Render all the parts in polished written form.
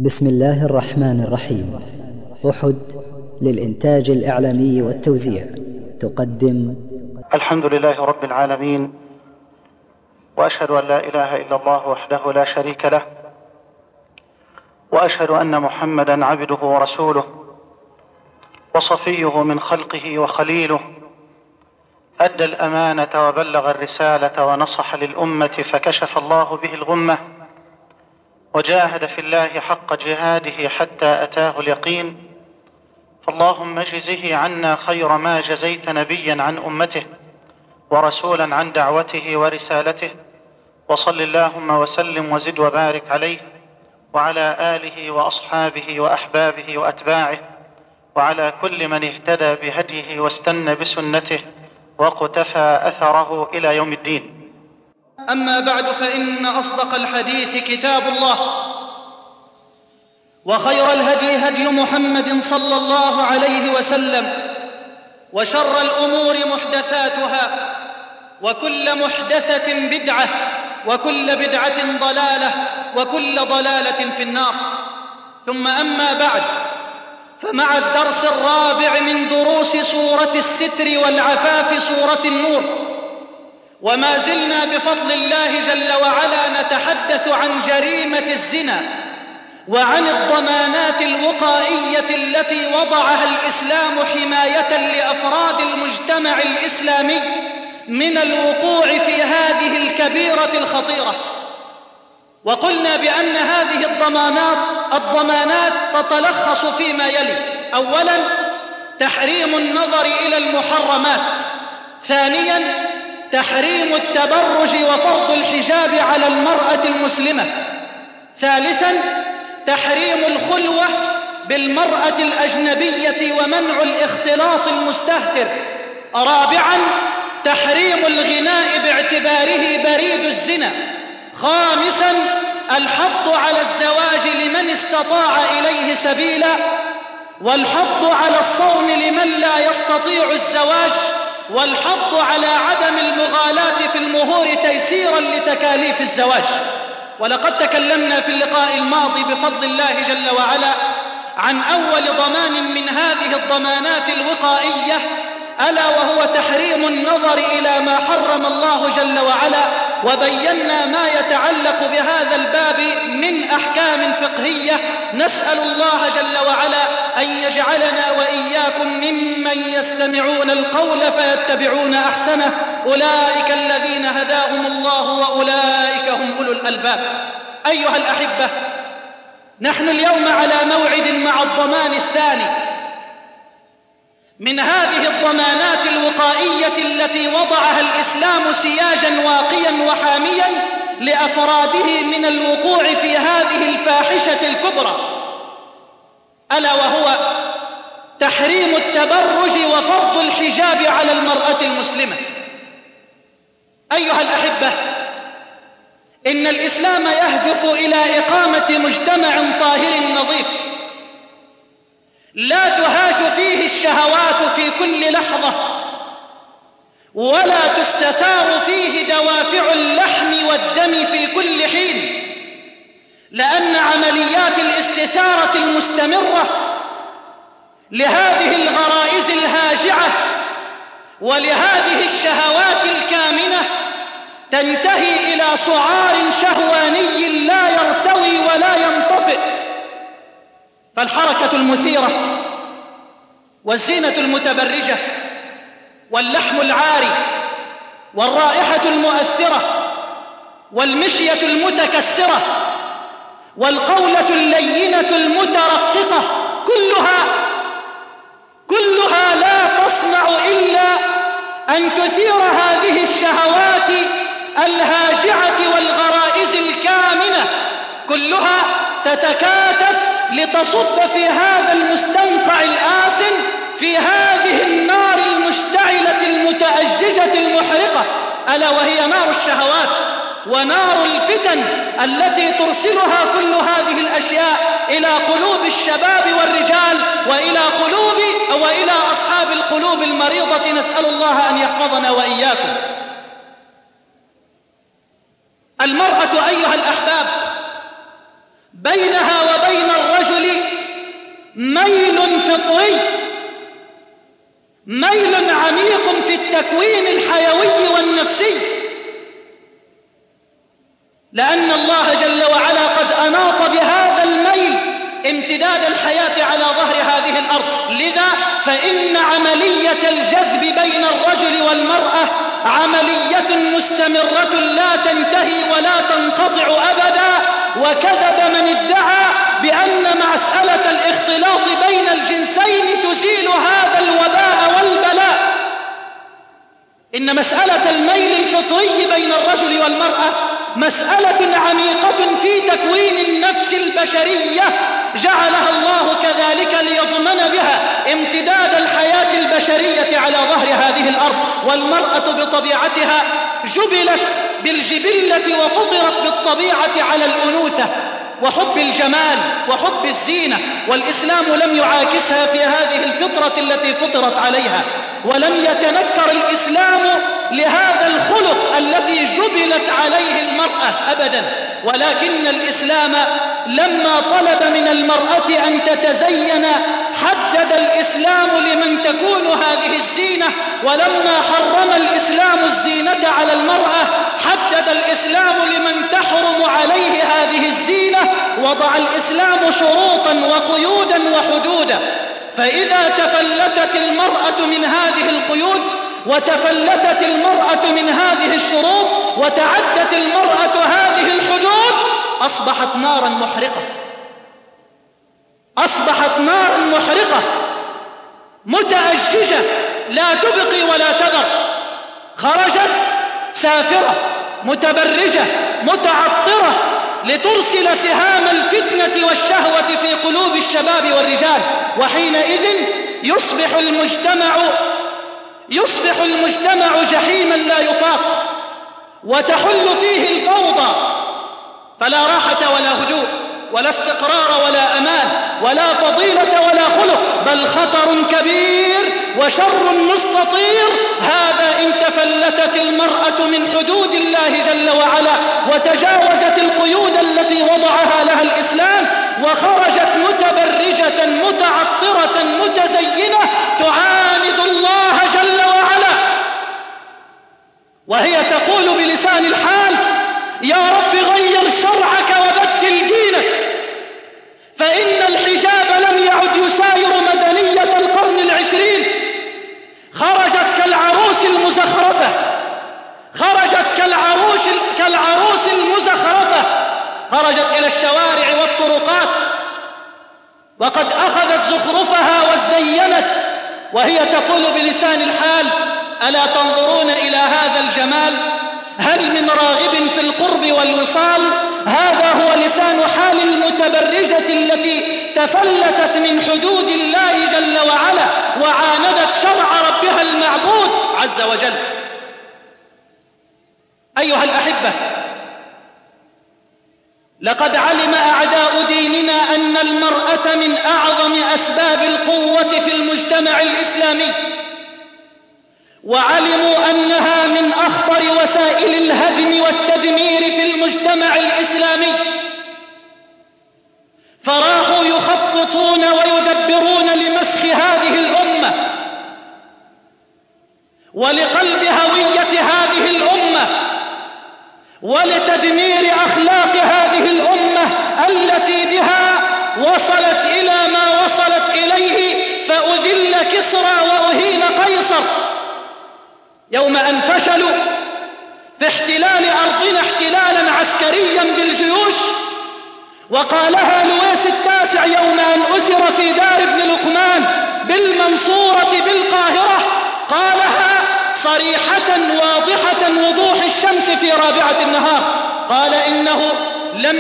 بسم الله الرحمن الرحيم. أحد للإنتاج الإعلامي والتوزيع تقدم الحمد لله رب العالمين، وأشهد أن لا إله إلا الله وحده لا شريك له، وأشهد أن محمدا عبده ورسوله وصفيه من خلقه وخليله، أدى الأمانة وبلغ الرسالة ونصح للأمة فكشف الله به الغمة، وجاهد في الله حق جهاده حتى أتاه اليقين. فاللهم اجزه عنا خير ما جزيت نبيا عن أمته ورسولا عن دعوته ورسالته، وصل اللهم وسلم وزد وبارك عليه وعلى آله وأصحابه وأحبابه وأتباعه وعلى كل من اهتدى بهديه واستنى بسنته وقتفى أثره إلى يوم الدين. أما بعد، فإن أصدق الحديث كتاب الله، وخير الهدي هدي محمد صلى الله عليه وسلم، وشر الأمور محدثاتها، وكل محدثة بدعة، وكل بدعة ضلالة، وكل ضلالة في النار. ثم أما بعد، فمع الدرس الرابع من دروس سورة الستر والعفاف سورة النور، وما زلنا بفضل الله جل وعلا نتحدث عن جريمة الزنا وعن الضمانات الوقائية التي وضعها الإسلام حماية لأفراد المجتمع الإسلامي من الوقوع في هذه الكبيرة الخطيرة. وقلنا بأن هذه الضمانات تتلخص فيما يلي: أولاً، تحريم النظر إلى المحرمات. ثانياً، تحريم التبرج وفرض الحجاب على المرأة المسلمة. ثالثاً، تحريم الخلوة بالمرأة الأجنبية ومنع الاختلاط المستهتر. رابعاً، تحريم الغناء باعتباره بريد الزنا. خامساً، الحض على الزواج لمن استطاع إليه سبيلا، والحض على الصوم لمن لا يستطيع الزواج، والحض على عدم المغالاة في المهور تيسيراً لتكاليف الزواج. ولقد تكلمنا في اللقاء الماضي بفضل الله جل وعلا عن أول ضمان من هذه الضمانات الوقائية، ألا وهو تحريم النظر إلى ما حرم الله جل وعلا، وبينا ما يتعلق بهذا الباب من أحكام فقهية. نسأل الله جل وعلا أن يجعلنا وإياكم ممن يستمعون القول فيتبعون أحسنه، أولئك الذين هداهم الله وأولئك هم أولو الألباب. أيها الأحبة، نحن اليوم على موعد مع الضمان الثاني من هذه الضمانات الوقائية التي وضعها الإسلام سياجاً واقياً وحامياً لأفراده من الوقوع في هذه الفاحشة الكبرى، ألا وهو تحريم التبرج وفرض الحجاب على المرأة المسلمة. أيها الأحبة، إن الإسلام يهدف إلى إقامة مجتمع طاهر نظيف لا تهاج فيه الشهوات في كل لحظة، ولا تستثار فيه دوافع اللحم والدم في كل حين، لأن عمليات الاستثارة المستمرة لهذه الغرائز الهاجعة ولهذه الشهوات الكامنة تنتهي إلى سعار شهواني لا يرتوي ولا ينطفئ. فالحركة المثيرة والزينة المتبرجة واللحم العاري والرائحة المؤثرة والمشية المتكسرة والقولة اللينة المترققة كلها لا تصنع إلا أن تثير هذه الشهوات الهاجعة والغرائز الكامنة، كلها تتكاتف لتصب في هذا المستنقع الآسن، في هذه النار المشتعلة المتأججة المحرقة، ألا وهي نار الشهوات ونار الفتن التي ترسلها كل هذه الأشياء إلى قلوب الشباب والرجال وإلى أصحاب القلوب المريضة. نسأل الله أن يحفظنا وإياكم. المرأة أيها الأحباب بينها وبين ميل فطري، ميل عميق في التكوين الحيوي والنفسي، لأن الله جل وعلا قد أناط بهذا الميل امتداد الحياة على ظهر هذه الأرض. لذا فإن عملية الجذب بين الرجل والمرأة عملية مستمرة لا تنتهي ولا تنقطع أبدا. وكذب من ادعى بأن مسألة الاختلاط بين الجنسين تزيل هذا الوباء والبلاء. إن مسألة الميل الفطري بين الرجل والمرأة مسألة عميقة في تكوين النفس البشرية جعلها الله كذلك ليضمن بها امتداد الحياة البشرية على ظهر هذه الأرض. والمرأة بطبيعتها جبلت بالجبلة وفطرت بالطبيعة على الأنوثة وحب الجمال وحب الزينة، والإسلام لم يعاكسها في هذه الفطرة التي فطرت عليها، ولم يتنكر الإسلام لهذا الخلق الذي جبلت عليه المرأة أبدا. ولكن الإسلام لما طلب من المرأة أن تتزين حدد الإسلام لمن تكون هذه الزينة، ولما حرم الإسلام الزينة على المرأة حدد الإسلام لمن تحرم عليه هذه الزينة. وضع الإسلام شروطا وقيودا وحدودا، فإذا تفلتت المرأة من هذه القيود وتفلتت المرأة من هذه الشروط وتعدت المرأة هذه الحدود أصبحت نارا محرقة، أصبحت نارا محرقة متأججة لا تبقي ولا تذر. خرجت سافرة متبرجة متعطرة لترسل سهام الفتنة والشهوة في قلوب الشباب والرجال، وحينئذ يصبح المجتمع جحيما لا يطاق، وتحل فيه الفوضى، فلا راحة ولا هدوء ولا استقرار ولا أمان ولا فضيلة ولا خلق، بل خطر كبير وشر مستطير. هذا إن تفلتت المرأة من حدود الله جل وعلا وتجاوزت القيود التي وضعها لها الإسلام وخرجت متبرجة متعطرة متزينة تعاند الله جل وعلا، وهي تقول بلسان الحال: يا رب غير شرعك وبدل دينك، فإن الحجاب لم يعد يساير مدنية القرن العشرين. خرجت كالعروس المزخرفة، خرجت كالعروس المزخرفة، خرجت إلى الشوارع والطرقات وقد أخذت زخرفها وزينت، وهي تقول بلسان الحال: ألا تنظرون إلى هذا الجمال؟ هل من راغب في القرب والوصال؟ هذا هو لسان حال المتبرجة التي تفلتت من حدود الله جل وعلا وعاندت شرع ربها المعبود عز وجل. أيها الأحبة، لقد علم أعداء ديننا أن المرأة من أعظم أسباب القوة في المجتمع الإسلامي، وعلموا أنها من أخطر وسائل الهدم والتدمير في المجتمع الإسلامي، فراحوا يخططون ويدبرون لمسخ هذه الأمة ولقلب هوية هذه الأمة ولتدمير أخلاق هذه الأمة التي بها وصلت إلى ما وصلت إليه، فأذل كسرى وأهين قيصر يوم أن فشلوا في احتلال أرضنا احتلالا عسكريا بالجيوش. وقالها لويس التاسع يوم أن أسر في دار ابن لقمان بالمنصورة بالقاهرة، قالها صريحة واضحة وضوح الشمس في رابعة النهار، قال: إنه لم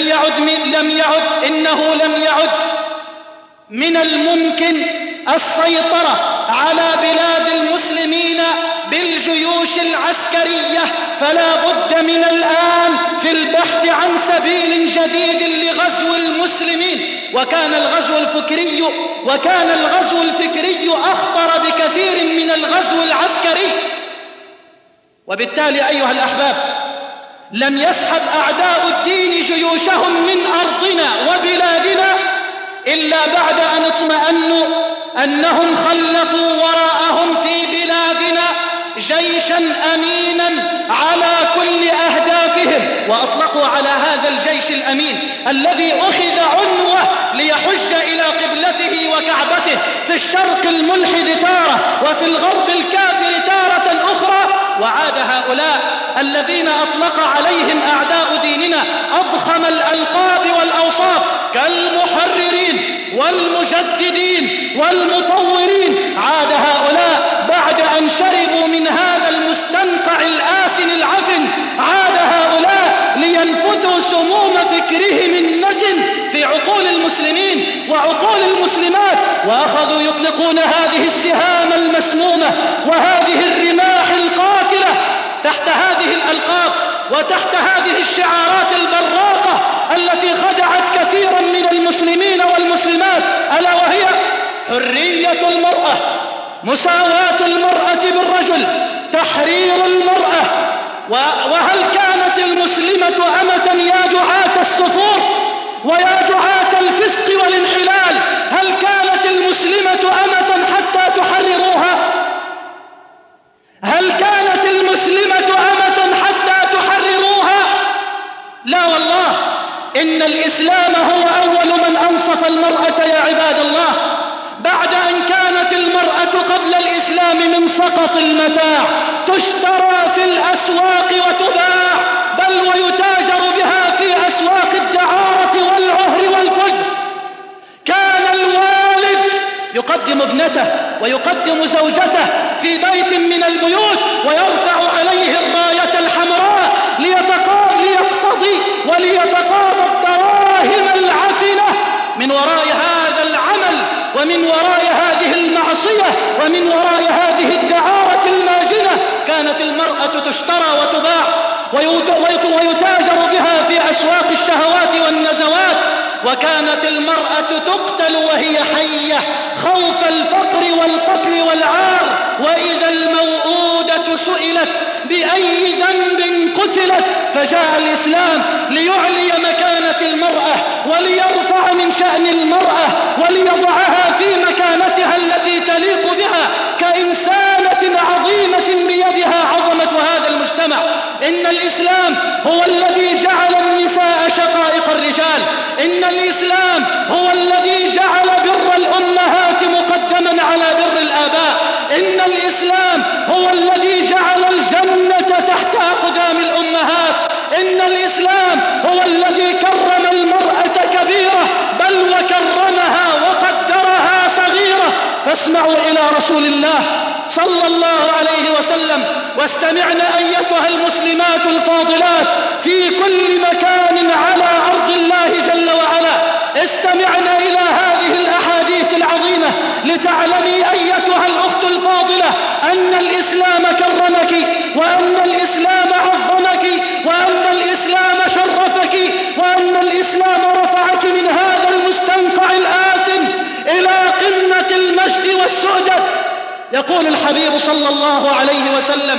يعد من الممكن السيطرة على بلاد المسلمين بالجيوش العسكرية، فلا بد من الآن في البحث عن سبيل جديد لغزو المسلمين. وكان الغزو الفكري أخطر بكثير من الغزو العسكري. وبالتالي أيها الأحباب، لم يسحب أعداء الدين جيوشهم من أرضنا وبلادنا إلا بعد أن اطمأنوا أنهم خلفوا وراءهم في بلادنا جيشا أمينا على كل أهدافهم، وأطلقوا على هذا الجيش الأمين الذي أخذ عنوة ليحج إلى قبلته وكعبته في الشرق الملحد تارة وفي الغرب الكافر تارة أخرى، وعاد هؤلاء الذين أطلق عليهم أعداء ديننا أضخم الألقاب والأوصاف كالمحررين والمجددين والمطورين، عاد هؤلاء بعد أن شربوا من هذا المستنقع الآسن العفن، عاد هؤلاء لينفثوا سموم فكرهم النتن في عقول المسلمين وعقول المسلمات، وأخذوا يطلقون هذه السهام المسمومة وهذه الرماح القاتلة تحت هذه الألقاب وتحت هذه الشعارات البراقة التي خدعت كثيرا من المسلمين والمسلمات، ألا وهي حرية المرأة، مساواة المرأة بالرجل، تحرير المرأة. وهل كانت المسلمة أمة يا دعاة السفور ويا دعاة الفسق والانحلال؟ هل كانت المسلمة أمة حتى تحرروها؟ هل كانت المسلمة أمة حتى تحرروها؟ لا والله، إن الإسلام هو أول من أنصف المرأة يا عباد الله، بعد أن كانت المرأة قبل الإسلام من سقط المتاع تشترى في الأسواق وتباع، بل ويتاجر بها في أسواق الدعارة والعهر والفجر. كان الوالد يقدم ابنته ويقدم زوجته في بيت من البيوت ويرفع عليه الراية الحمراء ليقتضي وليتقاضى الدراهم العفنة من وراء هذا العمل ومن وراء هذه المعصية ومن وراء هذه الدعارة الماجنة. كانت المرأة تشترى وتباع ويتاجر بها في أسواق الشهوات والنزوات، وكانت المرأة تقتل وهي حية خوف الفقر والقتل والعار. وإذا الموءودة سئلت بأي ذنب قتلت، فجاء الإسلام ليعلي مكانة المرأة وليرفع من شأن المرأة وليضعها في مكانتها التي تليق بها كإنسانة عظيمة بيدها عظمة هذا المجتمع. إن الإسلام هو الذي جعل النساء شقائق الرجال، إن الإسلام هو الذي جعل بر الأمهات مقدما على بر الآباء، إن الإسلام هو الذي جعل الجنة تحت أقدام الأمهات، إن الإسلام هو الذي كرم المرأة كبيرة بل وكرمها وقدرها صغيرة. فاسمعوا إلى رسول الله صلى الله عليه وسلم واستمعنا أيتها المسلمات الفاضلات في كل مكان على أرض الله جل وعلا، استمعنا إلى هذه الأحاديث العظيمة لتعلمي أيتها الأخت الفاضلة أن الإسلام كرمك وأن الإسلام عظمك وأن الإسلام شرفك وأن الإسلام رفعك من هذا المستنقع الآسن إلى قمة المجد والسعدة. يقول الحبيب صلى الله عليه وسلم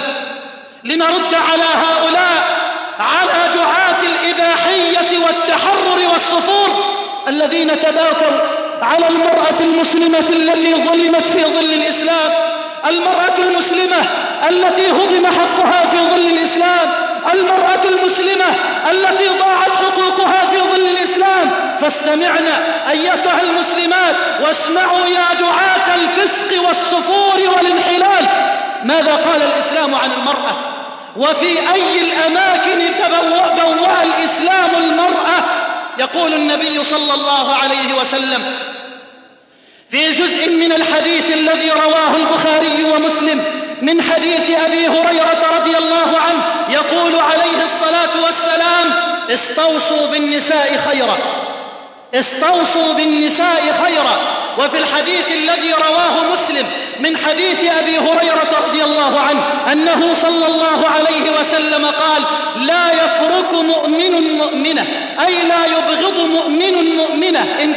لنرد على هؤلاء، على دعاة الإباحية والتحرر والصفور الذين تباكوا على المرأة المسلمة التي ظلمت في ظل الإسلام، المرأة المسلمة التي هضم حقها في ظل الإسلام، المرأة المسلمة التي ضاعت حقوقها في ظل الإسلام. فاستمعنا أيتها المسلمات واسمعوا يا دعاة الفسق والصفور والانحلال، ماذا قال الإسلام عن المرأة؟ وفي أي الأماكن بوأ الإسلام المرأة؟ يقول النبي صلى الله عليه وسلم في جزء من الحديث الذي رواه البخاري ومسلم من حديث أبي هريرة رضي الله عنه، يقول عليه الصلاة والسلام: استوصوا بالنساء خيرا، استوصوا بالنساء خيرا. وفي الحديث الذي رواه مسلم من حديث أبي هريرة رضي الله عنه أنه صلى الله عليه وسلم قال: لا يفرك مؤمن مؤمنة، أي لا يبغض مؤمن مؤمنة إن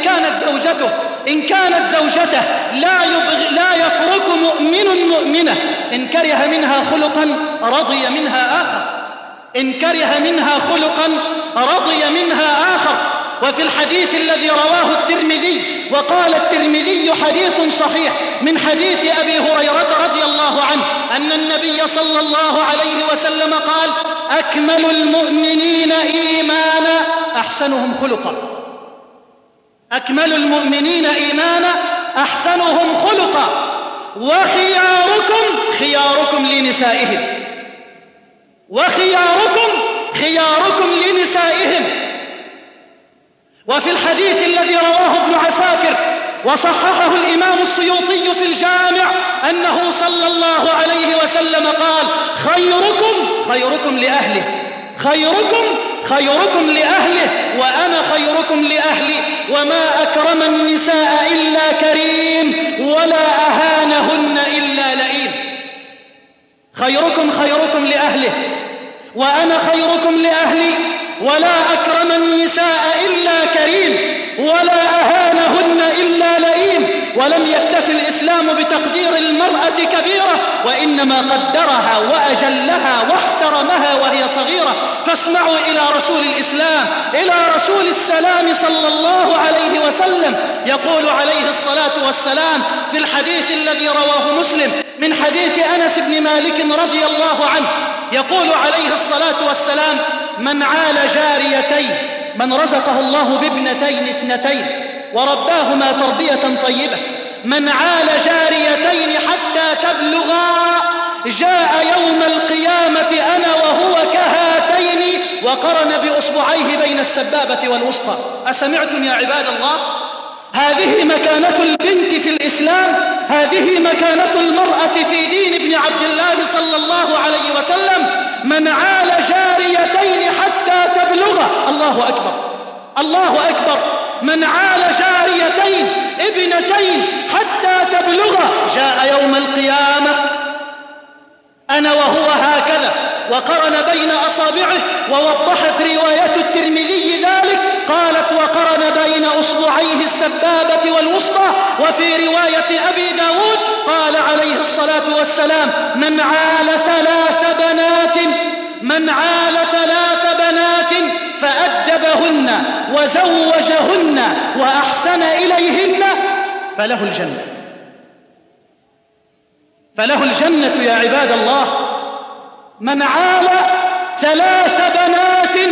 كانت زوجته لا يفرك مؤمن مؤمنة إن كره منها خلقا رضي منها آخر، إن كره منها خلقا رضي منها آخر. وفي الحديث الذي رواه الترمذي وقال الترمذي حديث صحيح من حديث أبي هريرة رضي الله عنه أن النبي صلى الله عليه وسلم قال: أكمل المؤمنين إيمانا أحسنهم خلقا. أكمل المؤمنين إيمانا أحسنهم خلقا، وخياركم خياركم لنسائهم، وخياركم خياركم لنسائهم. وفي الحديث الذي رواه ابن عساكر وصححه الإمام السيوطي في الجامع أنه صلى الله عليه وسلم قال: خيركم خيركم لأهله، خيركم خيركم لأهله، وأنا خيركم لأهلي، وما أكرم النساء إلا كريم، ولا أهانهن إلا لئيم. خيركم خيركم لأهله، وأنا خيركم لأهلي، ولا أكرم النساء إلا كريم، ولا أهانهن إلا لئيم. ولم يكتف الإسلام بتقدير المرأة كبيرة، وإنما قدرها وأجلها واحترمها وهي صغيرة. فاسمعوا إلى رسول الإسلام، إلى رسول السلام صلى الله عليه وسلم، يقول عليه الصلاة والسلام في الحديث الذي رواه مسلم من حديث أنس بن مالك رضي الله عنه، يقول عليه الصلاة والسلام: من عال جاريتين، من رزقه الله بابنتين اثنتين ورباهما تربية طيبة، من عال جاريتين حتى تبلغا جاء يوم القيامة أنا وهو كهاتين، وقرن بأصبعيه بين السبابة والوسطى. أسمعتم يا عباد الله؟ هذه مكانة البنت في الإسلام، هذه مكانة المرأة في دين ابن عبد الله صلى الله عليه وسلم. من عال جاريتين حتى تبلغ، الله أكبر الله أكبر، من عال جاريتين ابنتين حتى تبلغ جاء يوم القيامة أنا وهو هكذا، وقرن بين أصابعه. ووضحت رواية الترمذي ذلك، قالت: وقرن بين أصبعيه السبابة والوسطى. وفي رواية أبي داود قال عليه الصلاة والسلام: من عال ثلاث بنات، من عال ثلاث بنات فأدبهن وزوجهن وأحسن إليهن فله الجنة، فله الجنة يا عباد الله. من عال ثلاث بنات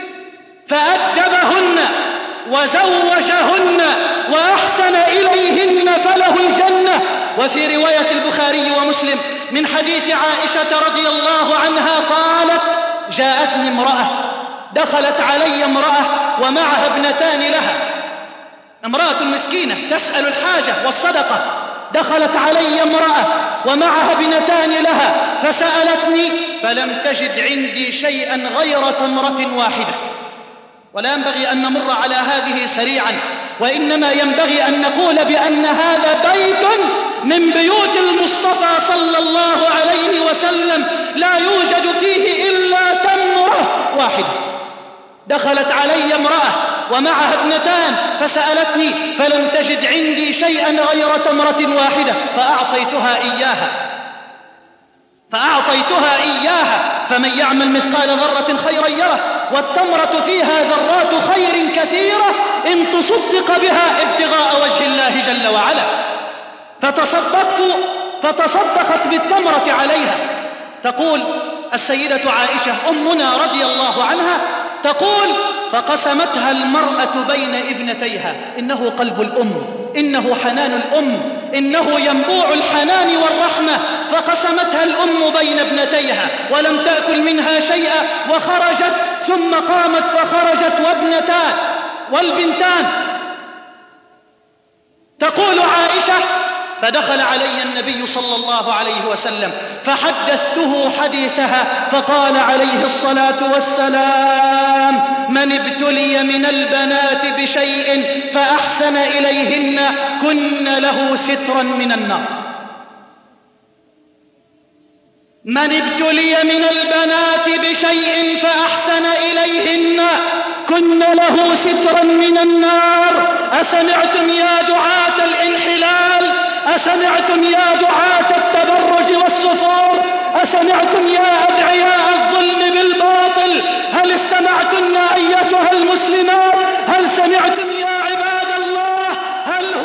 فأدبهن وزوجهن وأحسن إليهن فله الجنة. وفي رواية البخاري ومسلم من حديث عائشة رضي الله عنها قالت: جاءتني امرأة، دخلت علي امرأة ومعها ابنتان لها، امرأة مسكينة تسأل الحاجة والصدقة، دخلت علي امرأة ومعها ابنتان لها فسألتني فلم تجد عندي شيئا غير تمرة واحدة. ولا ينبغي أن نمر على هذه سريعا، وإنما ينبغي أن نقول بأن هذا بيت من بيوت المصطفى صلى الله عليه وسلم لا يوجد فيه إلا تمرة واحدة. دخلت علي امرأة ومعها ابنتان فسألتني فلم تجد عندي شيئا غير تمرة واحدة فأعطيتها إياها. فمن يعمل مثقال ذرة خيرا يره، والتمرة فيها ذرات خير كثيرة إن تصدق بها ابتغاء وجه الله جل وعلا. فتصدقت بالتمرة عليها. تقول السيدة عائشة أمنا رضي الله عنها، تقول: فقسمتها المرأة بين ابنتيها. إنه قلب الأم، إنه حنان الأم، إنه ينبوع الحنان والرحمة. فقسمتها الأم بين ابنتيها ولم تأكل منها شيئا، وخرجت ثم قامت فخرجت والبنتان. تقول عائشة: فدخل علي النبي صلى الله عليه وسلم فحدثته حديثها، فقال عليه الصلاة والسلام: من ابتلي من البنات بشيء فأحسن إليهن كن له سترا من النار. من ابتلي من البنات بشيء فأحسن إليهن كن له سترا من النار. أسمعتم يا دعاة الانحلال؟ أسمعتم يا دعاة التبرج والسفور؟ أسمعتم يا أدعياء الظلم بالباطل؟ هل استمعتن أيتها المسلمات؟ هل سمعتم يا عباد الله؟ هل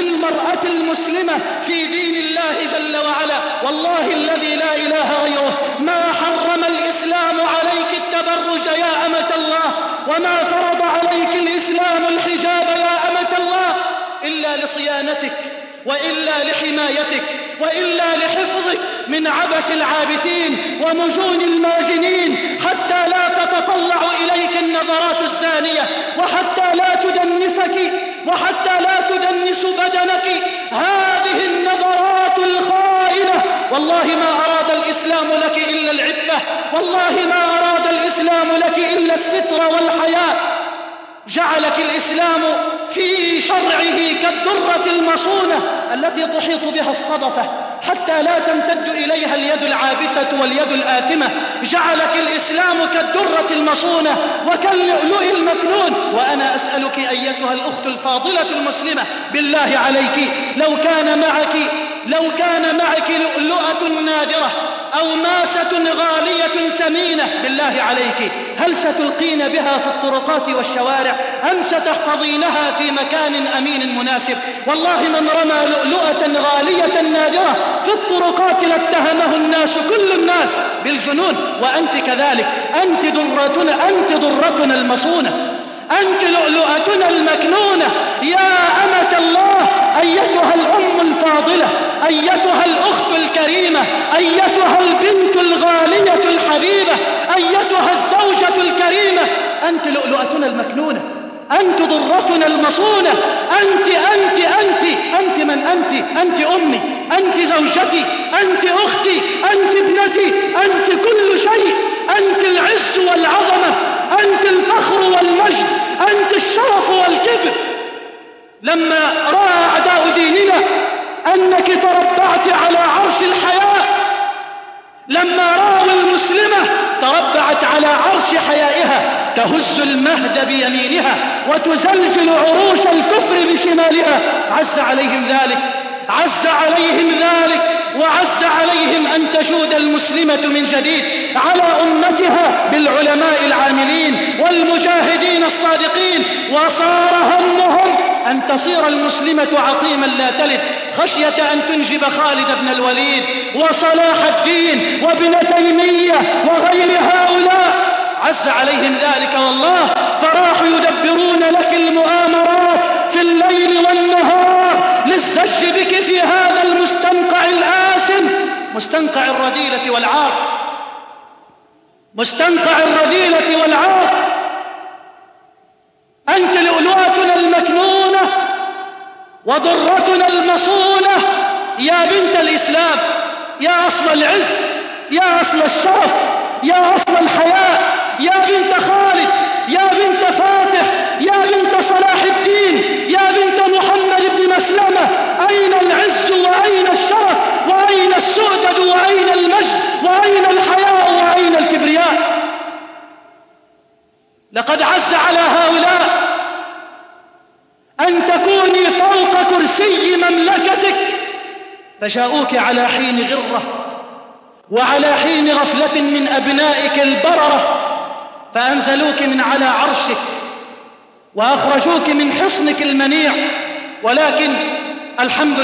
للمرأة المسلمة في دين الله جل وعلا. والله الذي لا إله غيره ما حرم الإسلام عليك التبرج يا أمة الله، وما فرض عليك الإسلام الحجاب يا أمة الله إلا لصيانتك، وإلا لحمايتك، وإلا لحفظك من عبث العابثين ومجون الماجنين، حتى لا تتطلع إليك النظرات الزانية، وحتى لا تدنسك، وحتى لا تدنس بدنك هذه النظرات الخائنة. والله ما أراد الإسلام لك إلا العفة، والله ما أراد الإسلام لك إلا الستر والحياء. جعلك الإسلام في شرعه كالدرة المصونة التي تحيط بها الصدفة حتى لا تمتد إليها اليد العابثة واليد الآثمة. جعلك الإسلام كالدرة المصونة وكاللؤلؤ المكنون. وأنا أسألك أيتها الأخت الفاضلة المسلمة بالله عليك، لو كان معك لؤلؤة نادرة أو ماسة غالية ثمينة بالله عليك، هل ستلقين بها في الطرقات والشوارع أم ستحفظينها في مكان أمين مناسب؟ والله من رمى لؤلؤة غالية نادرة في الطرقات لاتهمه الناس، كل الناس، بالجنون. وأنت كذلك، أنت ضرتنا المصونة، أنت لؤلؤتنا المكنونة يا أمة الله. أيتها الأم الفاضلة، أيتها الأخت الكريمة، أيتها البنت الغالية الحبيبة، أيتها الزوجة الكريمة، أنت لؤلؤتنا المكنونة، أنت ضرتنا المصونة. أنت من أنت أمي، أنت زوجتي، أنت أختي، أنت ابنتي، أنت كل شيء، أنت العز والعظمة، أنت الفخر والمجد، أنت الشرف والكبر. لما رأى أعداء ديننا أنك تربعت على عرش الحياة، لما رأوا المسلمة تربعت على عرش حيائها، تهز المهد بيمينها وتزلزل عروش الكفر بشمالها، عز عليهم ذلك، وعز عليهم أن تشود المسلمة من جديد على أمتها بالعلماء العاملين والمجاهدين الصادقين. وصار همهم أن تصير المسلمة عقيما لا تلد، خشية أن تنجب خالد بن الوليد وصلاح الدين وابن تيمية وغير هؤلاء. عز عليهم ذلك والله، فراحوا يدبرون لك المؤامرات في الليل والنهار للزج بك في هذا المستنقع الآسن، مستنقع الرذيلة والعار، مستنقع الرذيلة والعار. أنت لؤلؤتنا المكنونة وضرتنا المصونة يا بنت الإسلام، يا أصل العز، يا أصل الشرف، يا أصل الحياة، يا بنت خالد، يا بنت فاتح، يا بنت صلاح الدين، يا بنت محمد بن مسلمة. أين العز وأين الشرف وأين السؤدد وأين المجد وأين الحياء وأين الكبرياء؟ لقد عز على هؤلاء أن تكوني فوق كرسي مملكتك، فجاءوك على حين غرة وعلى حين غفلة من أبنائك البررة، فأنزلوك من على عرشك وأخرجوك من حصنك المنيع. ولكن الحمد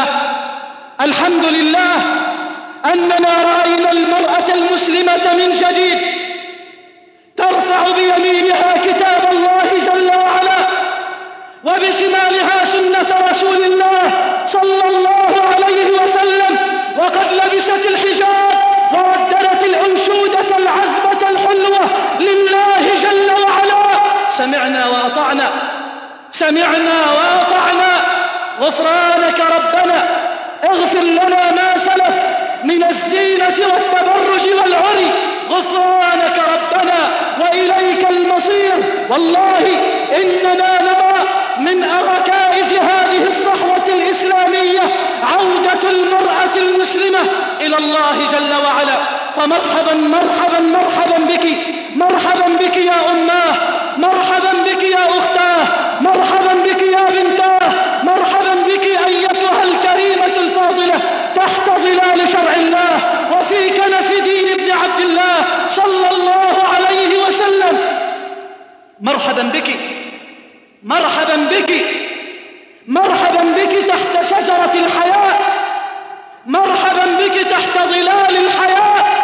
لله أننا رأينا المرأة المسلمة من جديد ترفع بيمينها كتاب الله جل وعلا وبشمالها سنة رسول الله صلى الله عليه وسلم، وقد لبست الحجاب ورددت الأنشودة العذبة الحلوة لله جل وعلا. سمعنا وأطعنا، سمعنا وأطعنا، غفرانك ربنا، اغفر لنا ما سلف من الزينة والتبرج والعري، غفرانك ربنا وإليك المصير. والله إننا نرى من ركائز هذه الصحوة الإسلامية عودة المرأة المسلمة إلى الله جل وعلا. فمرحبا مرحبا مرحبا بك، مرحبا بك يا أماه، مرحبا بك يا أختاه، مرحبا بك يا بنتاه، مرحبا بك أيتها الكريمة الفاضلة تحت ظلال شرع الله وفي كنف دين ابن عبد الله صلى الله عليه وسلم. مرحبا بك، مرحبا بك مرحبا بك تحت شجرة الحياة، مرحبا بك تحت ظلال الحياة.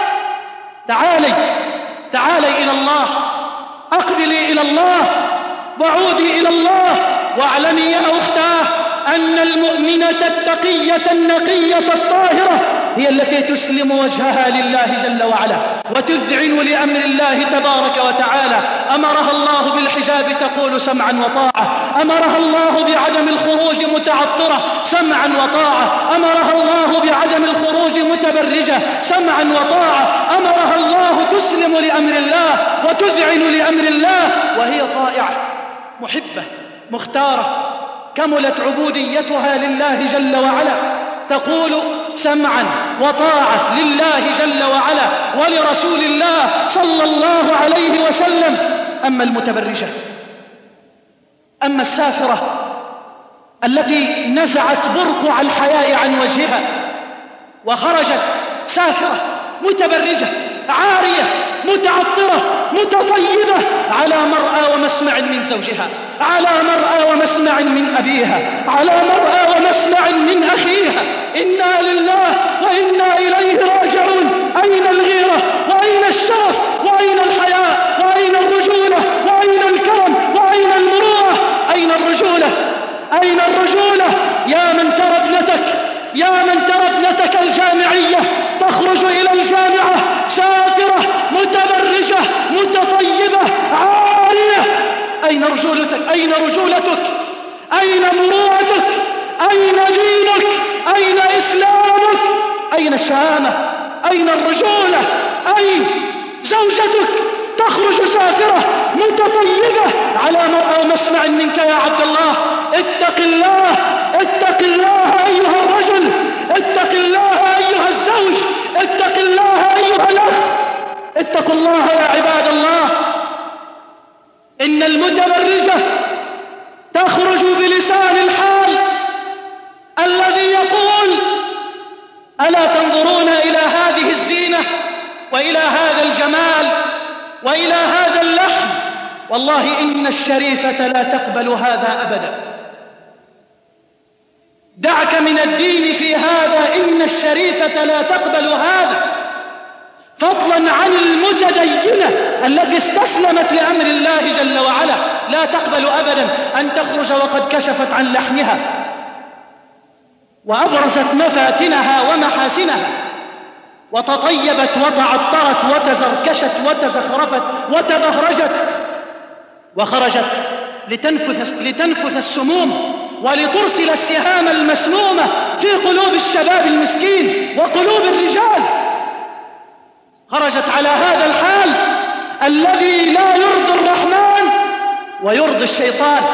تعالي إلى الله، أقبلي إلى الله، وعودي إلى الله، واعلمي يا أختاه أن المؤمنة التقية النقية الطاهرة هي التي تسلم وجهها لله جل وعلا وتذعن لأمر الله تبارك وتعالى. أمرها الله بالحجاب تقول سمعا وطاعة، أمرها الله بعدم الخروج متعطرة سمعا وطاعة، أمرها الله بعدم الخروج متبرجة سمعا وطاعة، أمرها الله تسلم لأمر الله وتذعن لأمر الله وهي طائعة محبة مختارة كملت عبوديتها لله جل وعلا، تقول سمعا وطاعة لله جل وعلا ولرسول الله صلى الله عليه وسلم. أما المتبرجة، أما السافرة التي نزعت برقع الحياء عن وجهها وخرجت سافرة متبرجة عارية متعطرة متطيبة على مرأى ومسمع من زوجها، على مرأى ومسمع من أبيها، على مرأى ومسمع من أخيها. إنا لله وإنا إليه راجعون. أين الغيرة وأين الشرف وأين الحياء وأين الرجولة وأين الكرم وأين المروءة؟ أين الرجولة؟ أين الرجولة؟ يا من ترى ابنتك، يا من ترى ابنتك الجامعية تخرج إلى الجامعة سافرة متبرجة متطيبة عارية، أين رجولتك؟ أين رجولتك؟ أين مروءتك؟ أين دينك؟ أين إسلامك؟ أين الشهامة؟ أين الرجولة؟ أين زوجتك تخرج سافرة متطيبة على مرأى ومسمع منك يا عبد الله؟ اتق الله، اتق الله أيها الرجل، اتق الله أيها الزوج، اتق الله أيها الأخ، اتقوا الله يا عباد الله. إن المتبرجة تخرج بلسان الحال الذي يقول ألا تنظرون إلى هذه الزينة وإلى هذا الجمال وإلى هذا اللحم؟ والله إن الشريفة لا تقبل هذا أبدا. دعك من الدين في هذا، إن الشريفة لا تقبل هذا، فضلا عن المتدينة التي استسلمت لأمر الله جل وعلا لا تقبل أبدا أن تخرج وقد كشفت عن لحمها وأبرزت مفاتنها ومحاسنها وتطيبت وتعطرت وتزركشت وتزخرفت وتبهرجت وخرجت لتنفث السموم ولترسل السهام المسمومة في قلوب الشباب المسكين وقلوب الرجال. خرجت على هذا الحال الذي لا يرضي الرحمن ويرضي الشيطان.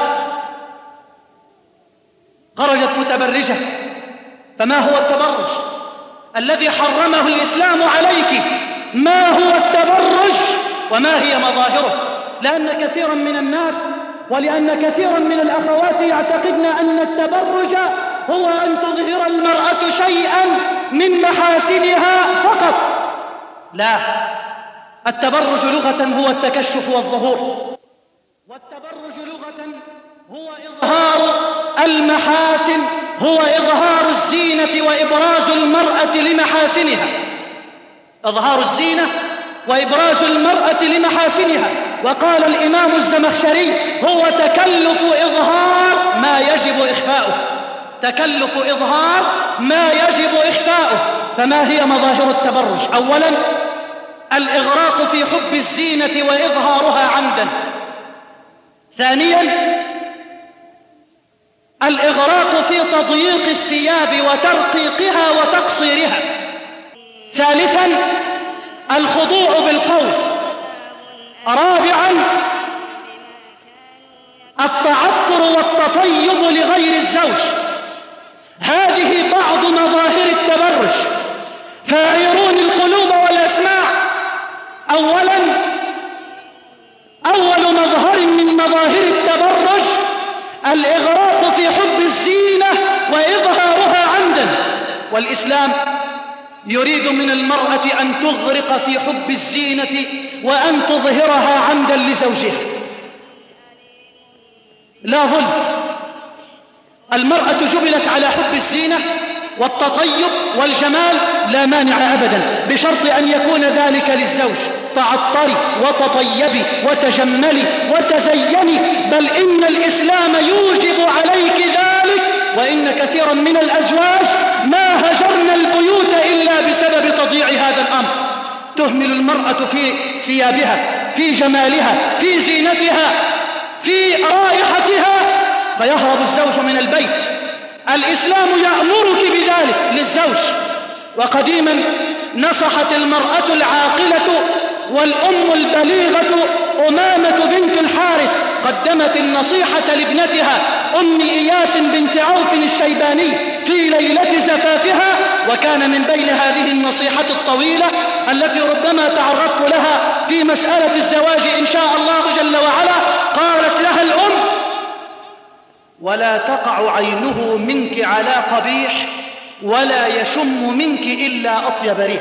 خرجت متبرجة. فما هو التبرج الذي حرمه الإسلام عليك؟ ما هو التبرج وما هي مظاهره؟ لأن كثيرا من الناس ولأن كثيرا من الأخوات يعتقدن أن التبرج هو أن تظهر المرأة شيئا من محاسنها فقط. لا، التبرج لغة هو التكشف والظهور، والتبرج لغة هو إظهار المحاسن، هو إظهار الزينة وإبراز المرأة لمحاسنها، إظهار الزينة وإبراز المرأة لمحاسنها. وقال الإمام الزمخشري هو تكلف إظهار ما يجب إخفاؤه، تكلف إظهار ما يجب إخفاؤه. فما هي مظاهر التبرج؟ أولا الإغراق في حب الزينة وإظهارها عمدا. ثانيا الإغراق في تضييق الثياب وترقيقها وتقصيرها. ثالثا الخضوع بالقول. رابعا التعطر والتطيب لغير الزوج. هذه بعض مظاهر التبرج، فاعيرون القلوب والأسماع. أول مظهر من مظاهر التبرج الإغراق في حب الزينة وإظهارها عمدا. والإسلام يريد من المرأة أن تغرق في حب الزينة وأن تظهرها عمدا لزوجها. لا ظلم المرأة جبلت على حب الزينة والتطيب والجمال، لا مانع أبدا، بشرط أن يكون ذلك للزوج. تعطري وتطيبي وتجملي وتزيني، بل إن الإسلام يوجب عليك ذلك. وإن كثيرا من الأزواج ما هجرن البيوت إلا بسبب تضييع هذا الأمر. تهمل المرأة في ثيابها، في جمالها، في زينتها، في رائحتها، فيهرب الزوج من البيت. الإسلام يأمرك بذلك للزوج. وقديما نصحت المرأة العاقلة والأم البليغة أمامة بنت الحارث، قدمت النصيحة لابنتها أم إياس بنت عوف الشيباني في ليلة زفافها. وكان من بين هذه النصيحة الطويلة التي ربما تعرضت لها في مسألة الزواج إن شاء الله جل وعلا، قالت لها الأم: ولا تقع عينه منك على قبيح، ولا يشم منك إلا أطيب ريح.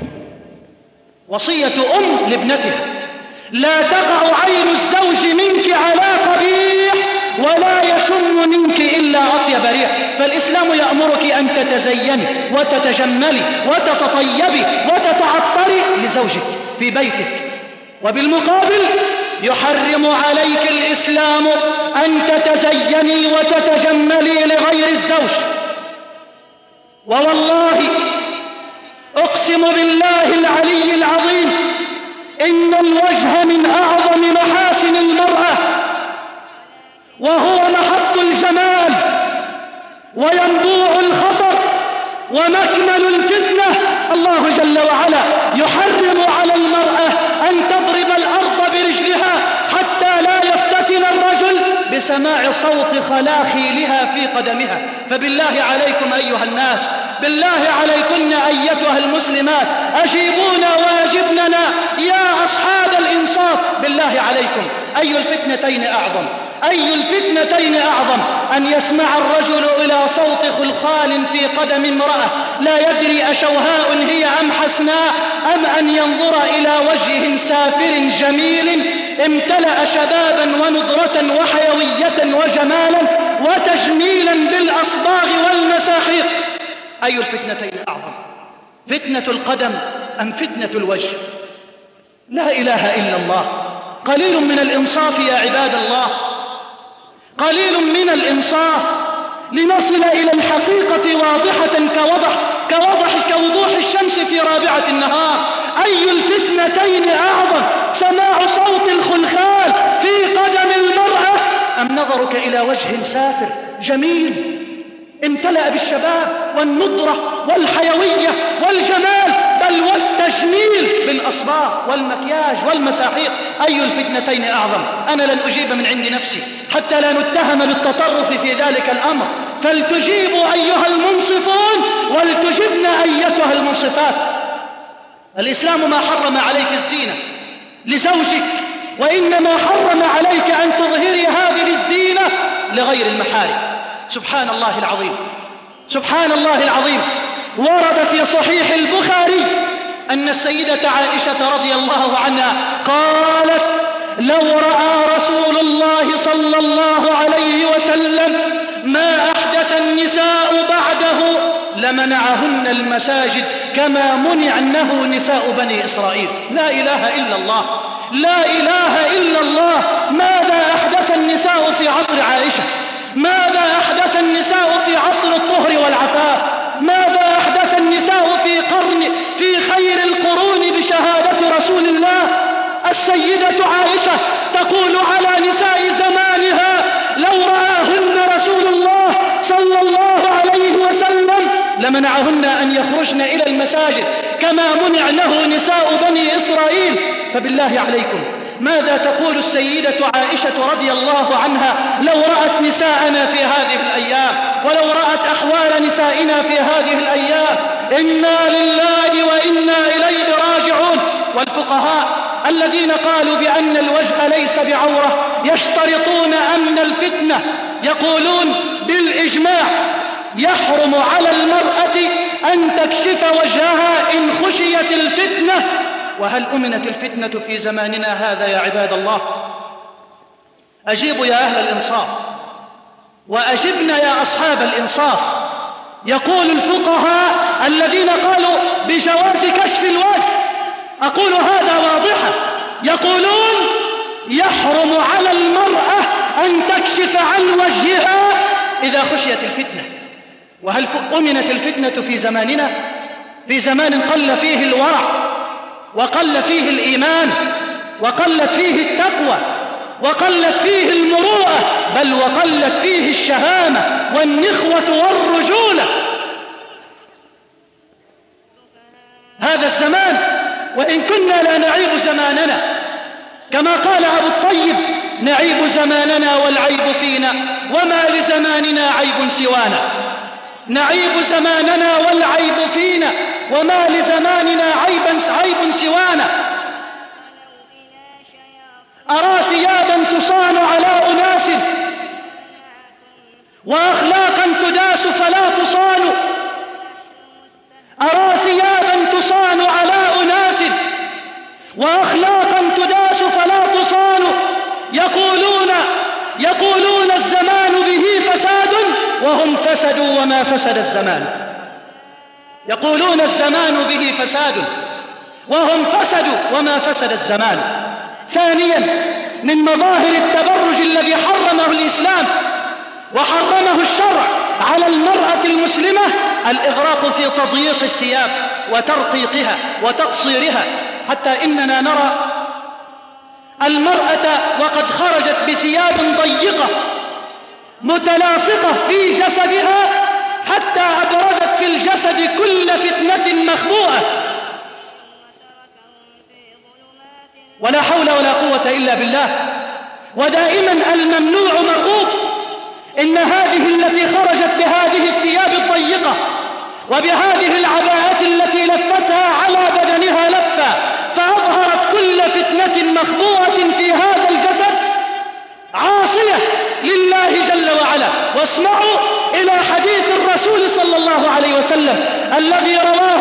وصية أم لابنتها: لا تقع عين الزوج منك على قبيح، ولا يشم منك إلا أطيب ريح. فالإسلام يأمرك أن تتزيني وتتجملي وتتطيبي وتتعطري لزوجك في بيتك، وبالمقابل يحرم عليك الإسلام أن تتزيني وتتجملي لغير الزوج. ووالله أقسم بالله العلي العظيم إن الوجه من أعظم محاسن المرأة، وهو محط الجمال وينبوع الخطر ومكمن الفتنة. الله جل وعلا يحرم على المرأة أن تضرب الأرض برجلها حتى لا يفتتن الرجل بسماع صوت خلاخيلها في قدمها. فبالله عليكم أيها الناس، بالله عليكن أيتها المسلمات، أجيبونا وأجبننا يا أصحاب الإنصاف. بالله عليكم، أي الفتنتين أعظم؟ أي الفتنتين أعظم؟ أن يسمع الرجل إلى صوت خلخال في قدم امرأة لا يدري أشوهاء هي أم حسناء، أم أن ينظر إلى وجه سافر جميل امتلأ شبابا ونضرة وحيوية وجمالا وتجميلا بالأصباغ والمساحيق. أي الفتنتين أعظم؟ فتنة القدم أم فتنة الوجه؟ لا إله إلا الله. قليل من الإنصاف يا عباد الله، قليل من الإنصاف لنصل إلى الحقيقة واضحة كوضوح الشمس في رابعة النهار. أي الفتنتين أعظم؟ سماع صوت الخلخال في قدم المرأة أم نظرك إلى وجه سافر جميل امتلأ بالشباب والنضرة والحيوية والجمال بل والتجميل بالأصباغ والمكياج والمساحيق؟ أي الفتنتين أعظم؟ أنا لن أجيب من عند نفسي حتى لا نتهم بالتطرف في ذلك الأمر، فلتجيبوا أيها المنصفون ولتجبن أيتها المنصفات. الإسلام ما حرم عليك الزينة لزوجك، وإنما حرم عليك أن تظهري هذه الزينة لغير المحارم. سبحان الله العظيم، سبحان الله العظيم. ورد في صحيح البخاري أن السيدة عائشة رضي الله عنها قالت: لو رأى رسول الله صلى الله عليه وسلم ما أحدث النساء بعده لمنعهن المساجد كما منعنه نساء بني إسرائيل. لا إله إلا الله، لا إله إلا الله. ماذا أحدث النساء في عصر عائشة؟ ماذا أحدث النساء في عصر الطهر والعفاف؟ ماذا أحدث النساء في خير القرون بشهادة رسول الله؟ السيدة عائشة تقول على نساء زمانها: لو رآهن رسول الله صلى الله عليه وسلم لمنعهن أن يخرجن إلى المساجد كما منعنه نساء بني إسرائيل. فبالله عليكم، ماذا تقول السيدة عائشة رضي الله عنها لو رأت نساءنا في هذه الأيام، ولو رأت أحوال نسائنا في هذه الأيام؟ إنا لله وإنا إليه راجعون. والفقهاء الذين قالوا بأن الوجه ليس بعورة يشترطون أمن الفتنة، يقولون بالإجماع يحرم على المرأة أن تكشف وجهها إن خشيت الفتنة. وهل أمنت الفتنة في زماننا هذا يا عباد الله؟ أجيبوا يا أهل الإنصاف، وأجبنا يا أصحاب الإنصاف. يقول الفقهاء الذين قالوا بجواز كشف الوجه، أقول هذا واضحة، يقولون يحرم على المرأة أن تكشف عن وجهها إذا خشيت الفتنة. وهل أمنت الفتنة في زماننا؟ في زمان قل فيه الورع وقل فيه الإيمان وقلت فيه التقوى وقلت فيه المروءة، بل وقلت فيه الشهامة والنخوة والرجولة. هذا الزمان وإن كنا لا نعيب زماننا، كما قال أبو الطيب: نعيب زماننا والعيب فينا، وما لزماننا عيب سوانا. نعيب زماننا والعيب فينا، وما لزماننا عيب سوانا. أرى ثيابا تصان على أناس وأخلاقا تداس فلا تصان. أرى ثيابا تصان على أناس وأخلاقا تداس فلا تصان. يقولون الزمان به فساد وهم فسدوا وما فسد الزمان. يقولون الزمان به فساد وهم فسدوا وما فسد الزمان. ثانيا، من مظاهر التبرج الذي حرمه الإسلام وحرمه الشرع على المرأة المسلمة الإغراق في تضييق الثياب وترقيقها وتقصيرها، حتى إننا نرى المرأة وقد خرجت بثياب ضيقة متلاصقة في جسدها حتى أبرزت في الجسد كل فتنة مخبوءة. ولا حول ولا قوة إلا بالله. ودائما الممنوع مرغوب. إن هذه التي خرجت بهذه الثياب الضيقة وبهذه العباءات التي لفتها على بدنها لفة فأظهرت كل فتنة مخبوءة في هذا الجسد، عاصية لله جل وعلا. واسمعوا إلى حديث الرسول صلى الله عليه وسلم الذي رواه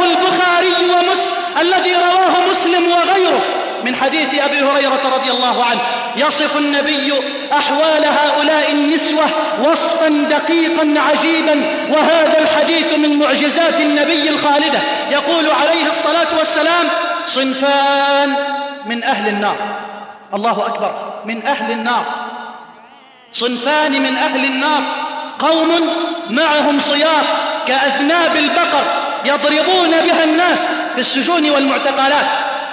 مسلم وغيره من حديث أبي هريرة رضي الله عنه، يصف النبي أحوال هؤلاء النسوة وصفا دقيقا عجيبا، وهذا الحديث من معجزات النبي الخالدة. يقول عليه الصلاة والسلام: صنفان من أهل النار. الله أكبر، من أهل النار. صنفان من أهل النار: قوم معهم صياط كأذناب البقر يضربون بها الناس في السجون والمعتقلات،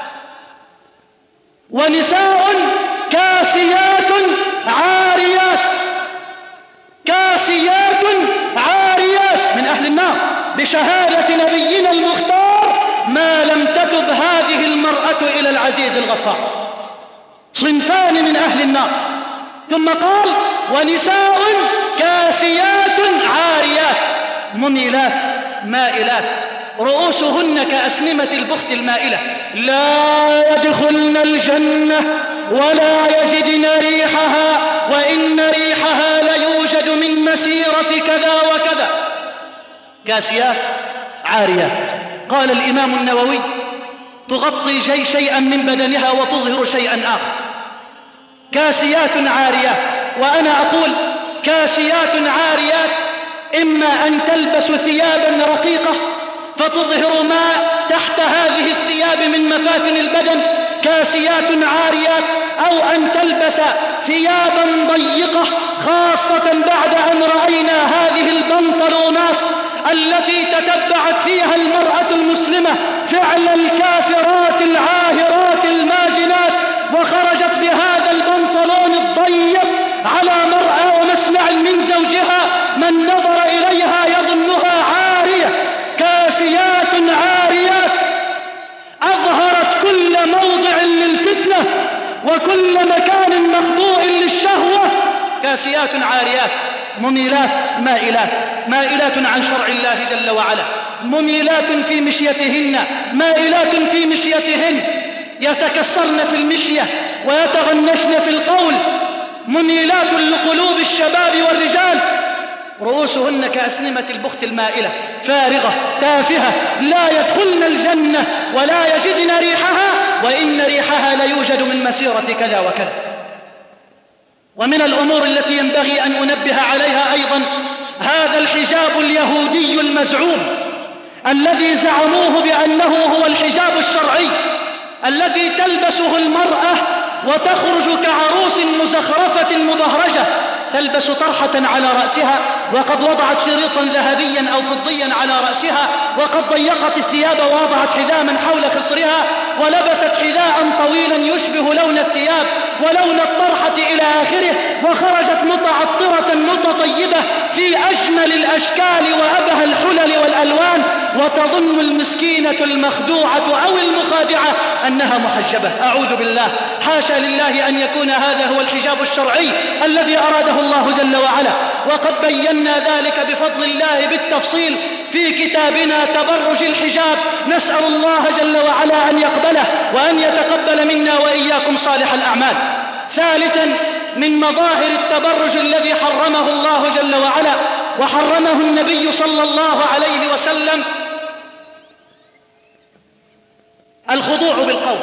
ونساء كاسيات عاريات من أهل النار بشهادة نبينا المختار ما لم تتب هذه المرأة إلى العزيز الغفار. صنفان من أهل النار. ثم قال: ونساء كاسيات عاريات مميلات مائلات رؤوسهن كأسنمة البخت المائلة، لا يدخلن الجنة ولا يجدن ريحها، وإن ريحها ليوجد من مسيرة كذا وكذا. كاسيات عاريات. قال الإمام النووي: تغطي شيئا من بدنها وتظهر شيئا آخر. كاسيات عاريات. وأنا أقول كاسيات عاريات إما أن تلبس ثيابا رقيقة فتظهر ما تحت هذه الثياب من مفاتن البدن، كاسيات عاريات، أو أن تلبس ثيابا ضيقة، خاصة بعد أن رأينا هذه البنطلونات التي تتبعت فيها المرأة المسلمة فعل الكافرات العاهرات الماجنات، وخرجت بهذا البنطلون الضيق على مرأى ومسمع من زوجها، من نظر إليها يظنها عارية. كاسيات عاريات أظهرت كل موضع للفتنة وكل مكان مخبوء للشهوة. كاسيات عاريات مميلات مائلات عن شرع الله جل وعلا، مميلات في مشيتهن مائلات في مشيتهن، يتكسرن في المشية ويتغنشن في القول، مميلات لقلوب الشباب والرجال. رؤوسهن كأسنمة البخت المائلة، فارغة تافهة، لا يدخلن الجنة ولا يجدن ريحها، وإن ريحها ليوجد من مسيرة كذا وكذا. ومن الأمور التي ينبغي أن أنبه عليها أيضا هذا الحجاب اليهودي المزعوم الذي زعموه بأنه هو الحجاب الشرعي الذي تلبسه المرأة وتخرج كعروس مزخرفة مبهرجة، تلبس طرحة على رأسها وقد وضعت شريطا ذهبيا أو فضيا على رأسها، وقد ضيقت الثياب ووضعت حزاما حول خصرها، ولبست حذاء طويلا يشبه لون الثياب ولون الطرحة إلى آخره، وخرجت متعطرة متطيبة في أجمل الأشكال وأبهى الحلل والألوان، وتظن المسكينة المخدوعة أو المخادعة أنها محجبة. أعوذ بالله، حاشا لله أن يكون هذا هو الحجاب الشرعي الذي أراده الله جل وعلا، وقد بينا ذلك بفضل الله بالتفصيل في كتابنا تبرج الحجاب. نسأل الله جل وعلا أن يقبله وأن يتقبل منا وإياكم صالح الأعمال. ثالثا، من مظاهر التبرج الذي حرمه الله جل وعلا وحرمه النبي صلى الله عليه وسلم الخضوع بالقول.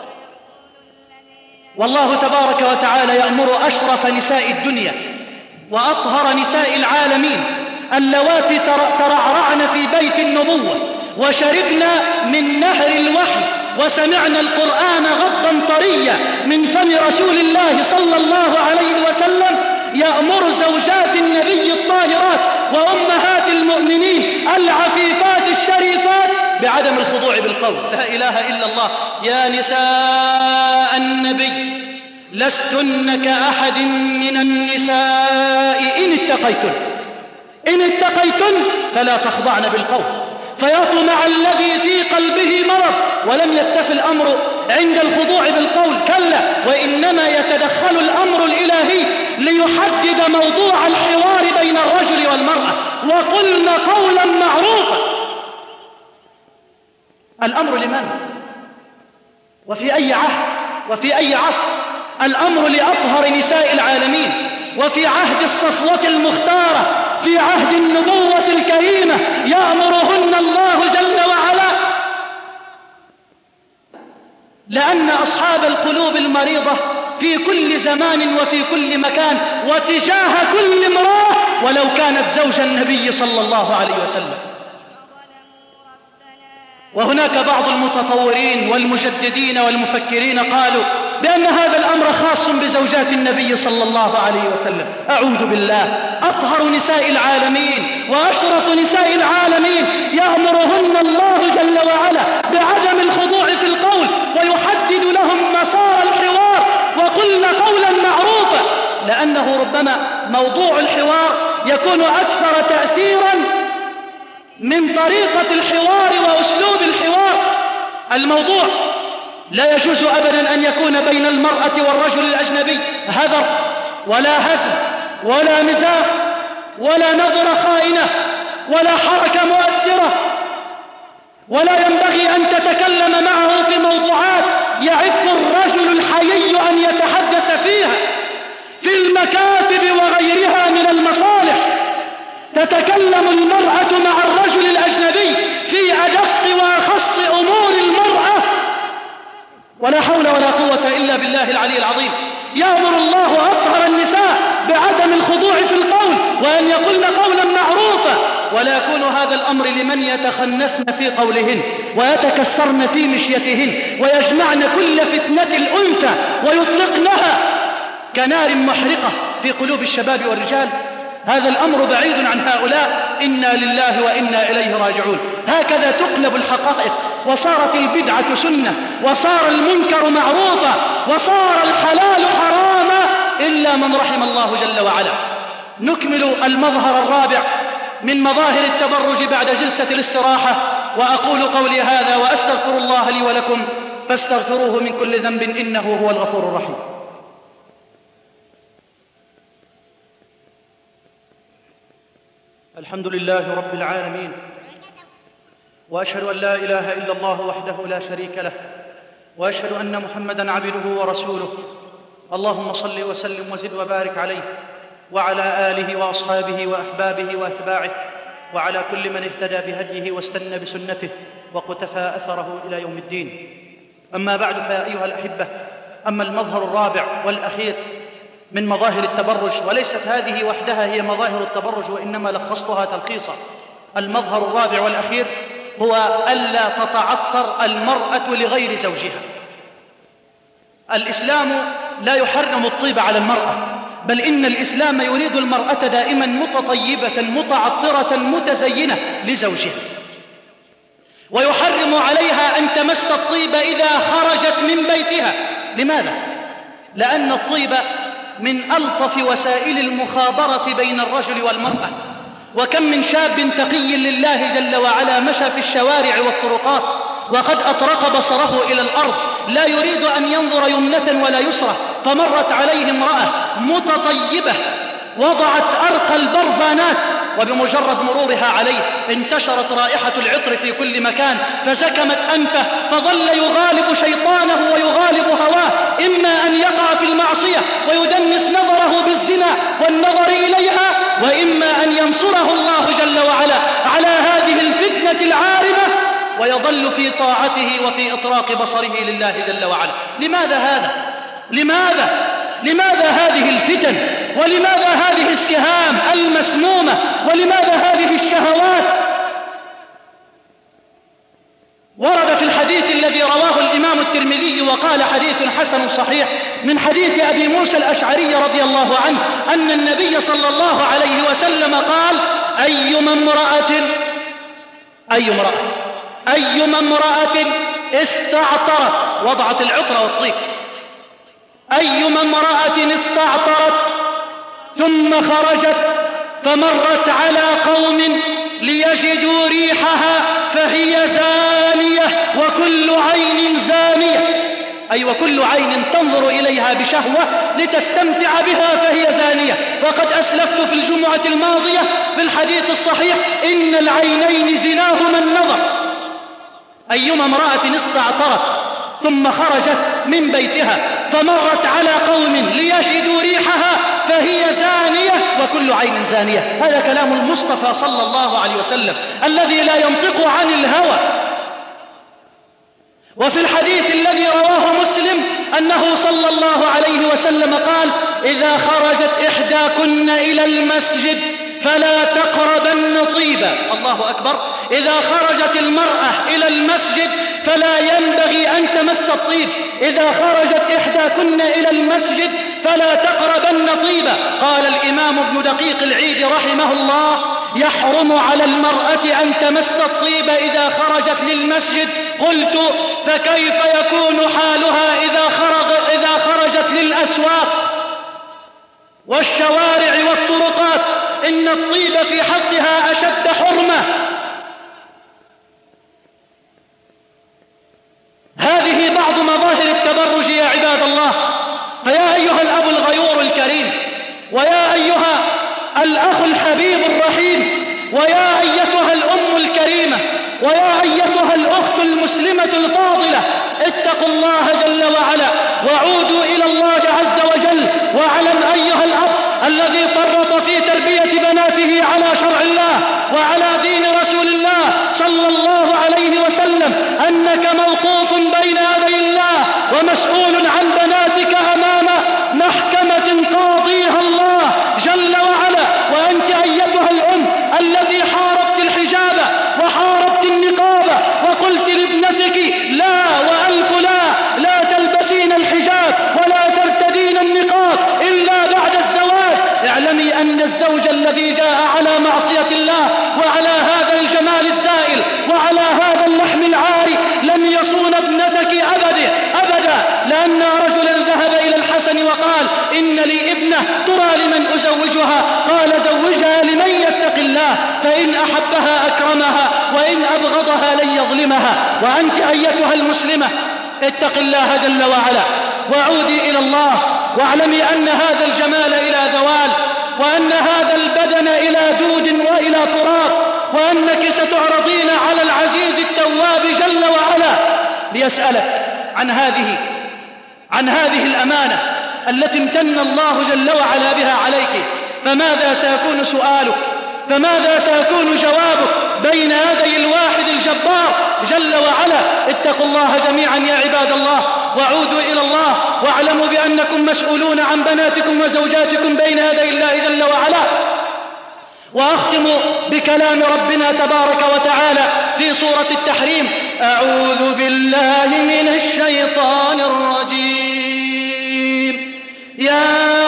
والله تبارك وتعالى يأمر أشرف نساء الدنيا وأطهر نساء العالمين اللواتي ترعرعن في بيت النبوة وشربن من نهر الوحي وسمعنا القرآن غضا طريا من فم رسول الله صلى الله عليه وسلم، يأمر زوجات النبي الطاهرات وأمهات المؤمنين العفيفات الشريفات بعدم الخضوع بالقول. لا إله إلا الله. يا نساء النبي لستن كأحد من النساء إن اتقيتن فلا تخضعن بالقول فيطمع الذي في قلبه مرض. ولم يكتف الأمر عند الخضوع بالقول، كلا، وإنما يتدخل الأمر الإلهي ليحدد موضوع الحوار بين الرجل والمرأة. وقلن قولا معروفا. الأمر لمن؟ وفي أي عهد وفي أي عصر؟ الأمر لأطهر نساء العالمين، وفي عهد الصفوة المختارة، في عهد النبوة الكريمة، يأمرهن الله جل وعلا، لأن أصحاب القلوب المريضة في كل زمان وفي كل مكان وتجاه كل امرأة ولو كانت زوج النبي صلى الله عليه وسلم. وهناك بعض المتطورين والمجددين والمفكرين قالوا بأن هذا الأمر خاص بزوجات النبي صلى الله عليه وسلم. أعوذ بالله. أطهر نساء العالمين وأشرف نساء العالمين يأمرهن الله جل وعلا بعدم الخضوع في القول ويحدد لهم مسار الحوار. وقلنا قولا معروفا، لأنه ربما موضوع الحوار يكون أكثر تأثيرا من طريقة الحوار وأسلوب الحوار. الموضوع لا يجوز أبدا أن يكون بين المرأة والرجل الأجنبي هذر ولا هزل ولا مزاح ولا نظرة خائنة ولا حركة مؤثرة، ولا ينبغي أن تتكلم معه في موضوعات يعف الرجل الحيي أن يتحدث فيها في المكاتب وغيرها من المصالح. تتكلم المرأة مع الرجل الأجنبي في أدق وأخص أمور المرأة، ولا حول ولا قوة إلا بالله العلي العظيم. يأمر الله أطهر النساء بعدم الخضوع في القول وأن يقولن قولا معروفا، ولا يكون هذا الأمر لمن يتخنثن في قولهن ويتكسرن في مشيتهن ويجمعن كل فتنة الأنثى ويطلقنها كنار محرقة في قلوب الشباب والرجال. هذا الأمر بعيد عن هؤلاء. إنا لله وإنا إليه راجعون. هكذا تقلب الحقائق، وصارت البدعة سنة، وصار المنكر معروفا، وصار الحلال حراما إلا من رحم الله جل وعلا. نكمل المظهر الرابع من مظاهر التبرج بعد جلسة الاستراحة، وأقول قولي هذا وأستغفر الله لي ولكم فاستغفروه من كل ذنب إنه هو الغفور الرحيم. الحمد لله رب العالمين، وأشهد أن لا إله إلا الله وحده لا شريك له، وأشهد أن محمدًا عبده ورسوله. اللهم صل وسلم وزد وبارك عليه وعلى آله وأصحابه وأحبابه وأتباعه وعلى كل من اهتدى بهديه واستنى بسنته وقتفى أثره إلى يوم الدين. أما بعد، فيا أيها الأحبة، أما المظهر الرابع والأخير من مظاهر التبرج، وليست هذه وحدها هي مظاهر التبرج وإنما لخصتها تلخيصا. المظهر الرابع والأخير هو ألا تتعطر المرأة لغير زوجها. الإسلام لا يحرم الطيب على المرأة، بل إن الإسلام يريد المرأة دائما متطيبة متعطرة متزينة لزوجها، ويحرم عليها أن تمس الطيب إذا خرجت من بيتها. لماذا؟ لأن الطيب من ألطف وسائل المخابرة بين الرجل والمرأة. وكم من شاب تقي لله جل وعلا مشى في الشوارع والطرقات وقد أطرق بصره إلى الأرض لا يريد أن ينظر يمنة ولا يسرى، فمرت عليه امرأة متطيبة وضعت أرقى البرفانات، وبمجرد مرورها عليه انتشرت رائحة العطر في كل مكان، فزكمت أنفه، فظل يغالب شيطانه ويغالب هواه، إما أن يقع في المعصية ويدنس نظره بالزنا والنظر إليها، وإما أن ينصره الله جل وعلا على هذه الفتنة العارمة ويظل في طاعته وفي إطراق بصره لله جل وعلا. لماذا هذا؟ لماذا هذه الفتن؟ ولماذا هذه السهام المسمومة؟ ولماذا هذه الشهوات؟ ورد في الحديث الذي رواه الإمام الترمذي وقال حديث حسن صحيح من حديث أبي موسى الأشعري رضي الله عنه أن النبي صلى الله عليه وسلم قال: أيما امرأة استعطرت، وضعت العطر والطيب، أيما امرأة استعطرت ثم خرجت فمرت على قوم ليجدوا ريحها فهي زانية وكل عين زانية، أي وكل عين تنظر إليها بشهوة لتستمتع بها فهي زانية. وقد أسلفت في الجمعة الماضية في الحديث الصحيح إن العينين زناهما النظر. أيما امرأة استعطرت ثم خرجت من بيتها فمرت على قوم ليجدوا ريحها فهي زانية وكل عين زانية. هذا كلام المصطفى صلى الله عليه وسلم الذي لا ينطق عن الهوى. وفي الحديث الذي رواه مسلم أنه صلى الله عليه وسلم قال: إذا خرجت إحداكن إلى المسجد فلا تقربن طيبا. الله أكبر. إذا خرجت المرأة إلى المسجد فلا ينبغي أن تمس الطيب. إذا خرجت إحداكن إلى المسجد فلا تقربن طيبا. قال الإمام ابن دقيق العيد رحمه الله: يحرم على المرأة أن تمس الطيب إذا خرجت للمسجد. قلت: فكيف يكون حالها إذا خرجت للأسواق والشوارع والطرقات؟ إن الطيب في حقها أشد حرمة. هذه بعض مظاهر التبرج يا عباد الله. فيا أيها الأب الغيور الكريم، ويا أيها الأخ الحبيب الرحيم، ويا أيتها الأم الكريمة، ويا أيتها الأخت المسلمة الفاضلة، اتقوا الله جل وعلا وعودوا إلى الله عز وجل. واعلم أيها الأب الذي فرط في تربية بناته على شرع الله وعلى دين رسول الله صلى الله عليه وسلم أنك موقوف بين يدي الله ومسؤول عن بناتك أمام محكمة قاضيها الله جل وعلا. وأنت أيتها الأم التي حاربت الحجاب وحاربت النقاب وقلت لابنتك لا وألف لا تلبسين الحجاب ولا ترتدين النقاب إلا بعد الزواج. اعلمي أن الزوج الذي جاء على معصية الله وعلى هذا الجمال الزائل وعلى هذا اللحم العاري لم يصون ابنتك أبدا. لأن رجلا ذهب إلى الحسن وقال: إن لي ابنة ترى لمن أزوجها؟ قال: زوجها لمن يتق الله، فإن أحبها أكرمها وإن أبغضها لن يظلمها. وأنت أيتها المسلمة اتق الله جل وعلا وعودي إلى الله، واعلمي أن هذا الجمال إلى زوال، وأن هذا البدن إلى دود وإلى تراب، وأنك ستعرضين على العزيز التواب جل وعلا ليسألك عن هذه الأمانة التي امتن الله جل وعلا بها عليك. فماذا سيكون سؤالك؟ فماذا سيكون جوابك بين يدي الواحد الجبار جل وعلا؟ اتقوا الله جميعا يا عباد الله، وعودوا إلى الله واعلموا بأنكم مسؤولون عن بناتكم وزوجاتكم بين يدي الله جل وعلا. وأختم بكلام ربنا تبارك وتعالى في سورة التحريم: أعوذ بالله من الشيطان الرجيم. يا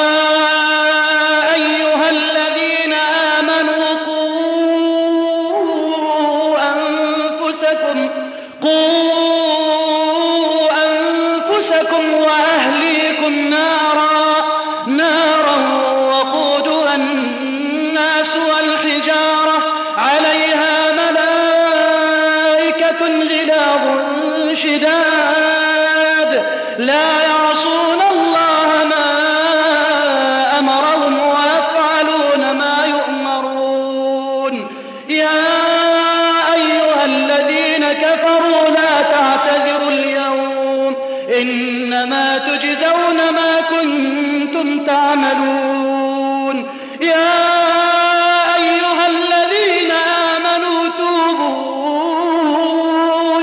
أيها الذين آمنوا قوا أنفسكم وأهليكم نارا وقودها الناس والحجارة عليها ملائكة غلاظ شداد لا يعصون الله ما أمرهم ويفعلون ما يؤمرون. يا أيها الذين كفروا لا تعتذروا اليوم إنما تجزون ما كنتم تعملون. يا أيها الذين آمنوا توبوا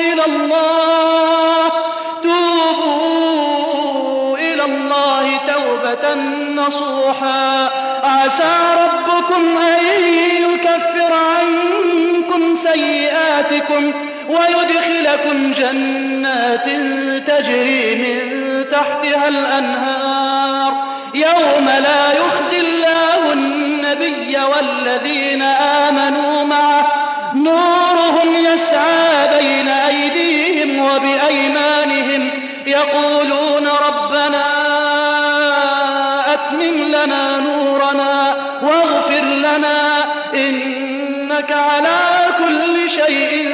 إلى الله توبة نصوحا عسى ربكم أن يكفر عنكم سيئاتكم ويدخلكم جنات تجري من تحتها الأنهار يوم لا يخزي الله النبي والذين آمنوا معه نورهم يسعى بين أيديهم وبأيمانهم يقولون ربنا أتمم لنا نورنا واغفر لنا إنك على كل شيء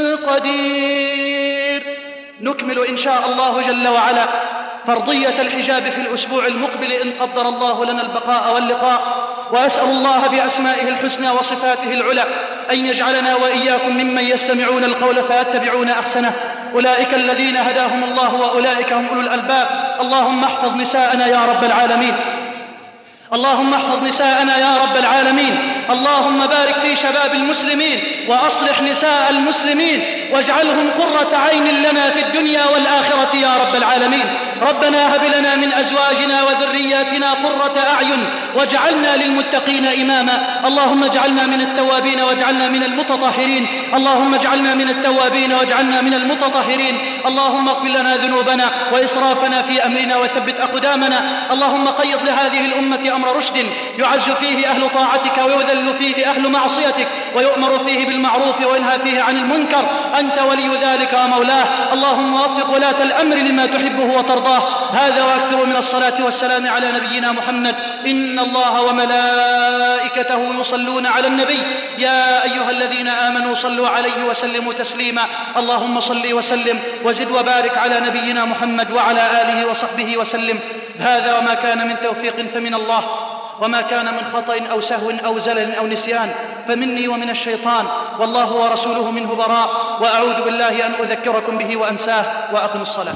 قدير. نكمل إن شاء الله جل وعلا فرضية الحجاب في الأسبوع المقبل إن قدر الله لنا البقاء واللقاء، وأسأل الله بأسمائه الحسنى وصفاته العلى أن يجعلنا وإياكم ممن يستمعون القول فيتبعون أحسنه. أولئك الذين هداهم الله وأولئك هم أولو الألباب. اللهم احفظ نساءنا يا رب العالمين، اللهم احفظ نساءنا يا رب العالمين. اللهم بارك في شباب المسلمين وأصلح نساء المسلمين واجعلهم قرة عين لنا في الدنيا والآخرة يا رب العالمين. ربنا هب لنا من أزواجنا وذرياتنا قرة أعين واجعلنا للمتقين إماما. اللهم اجعلنا من التوابين واجعلنا من المتطهرين، اللهم اجعلنا من التوابين واجعلنا من المتطهرين. اللهم اغفر لنا ذنوبنا وإسرافنا في أمرنا وثبت أقدامنا. اللهم قيض لهذه الأمة أمر رشد يعز فيه أهل طاعتك ويذل فيه أهل معصيتك ويؤمر فيه بالمعروف وينهى فيه عن المنكر. أنت ولي ذلك ومولاه. اللهم وفق ولاة الأمر لما تحبه وترضاه. هذا وأكثر من الصلاة والسلام على نبينا محمد. إن الله وملائكته يصلون على النبي يا أيها الذين آمنوا صلوا عليه وسلموا تسليما. اللهم صل وسلم وزد وبارك على نبينا محمد وعلى آله وصحبه وسلم. هذا وما كان من توفيق فمن الله، وما كان من خطأ أو سهو أو زلل أو نسيان فمني ومن الشيطان، والله ورسوله منه براء. وأعوذ بالله أن أذكركم به وأنساه. وأقم الصلاة.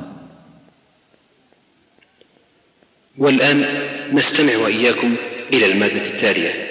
والآن نستمع وإياكم إلى المادة التالية.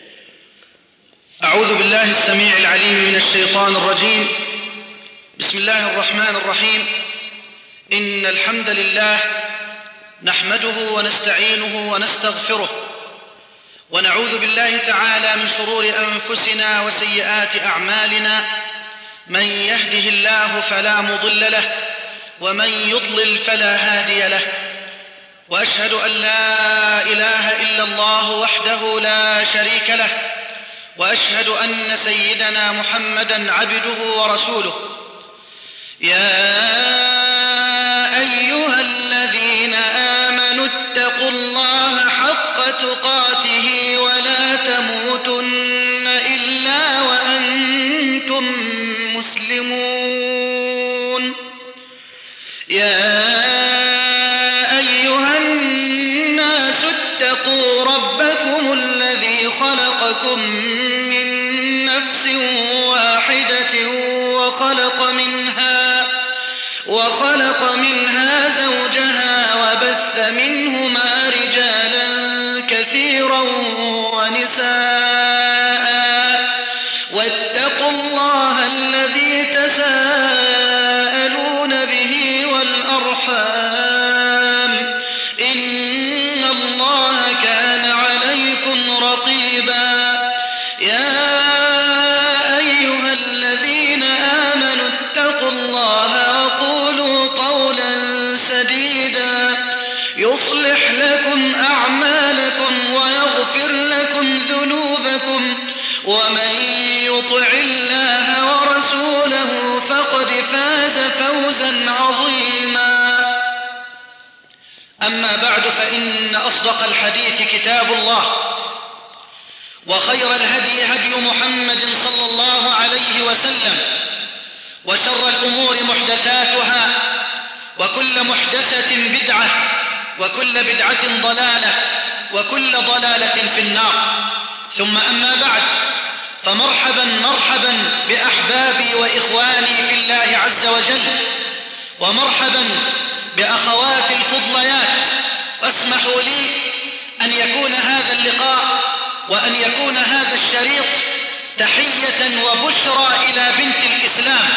أعوذ بالله السميع العليم من الشيطان الرجيم. بسم الله الرحمن الرحيم. إن الحمد لله نحمده ونستعينه ونستغفره، ونعوذ بالله تعالى من شرور أنفسنا وسيئات أعمالنا. من يهده الله فلا مضل له، ومن يضلل فلا هادي له. وأشهد أن لا إله إلا الله وحده لا شريك له، وأشهد أن سيدنا محمدًا عبده ورسوله. يا أيها الذين آمنوا اتقوا الله حق تقاته ولا تموتن إلا وأنتم مسلمون. يا أيها الناس اتقوا ربكم الذي خلقكم من نفس واحدة وخلق منها زوجها وبث منهما رجالا كثيرا ونساء. واتقوا الله الذي تساءلون به والأرحام أصدق الحديث كتاب الله، وخير الهدي هدي محمد صلى الله عليه وسلم، وشر الأمور محدثاتها، وكل محدثة بدعة، وكل بدعة ضلالة، وكل ضلالة في النار. ثم أما بعد، فمرحبا مرحبا بأحبابي وإخواني في الله عز وجل، ومرحبا بأخواتي الفضليات. واسمحوا لي أن يكون هذا اللقاء وأن يكون هذا الشريط تحية وبشرى إلى بنت الإسلام،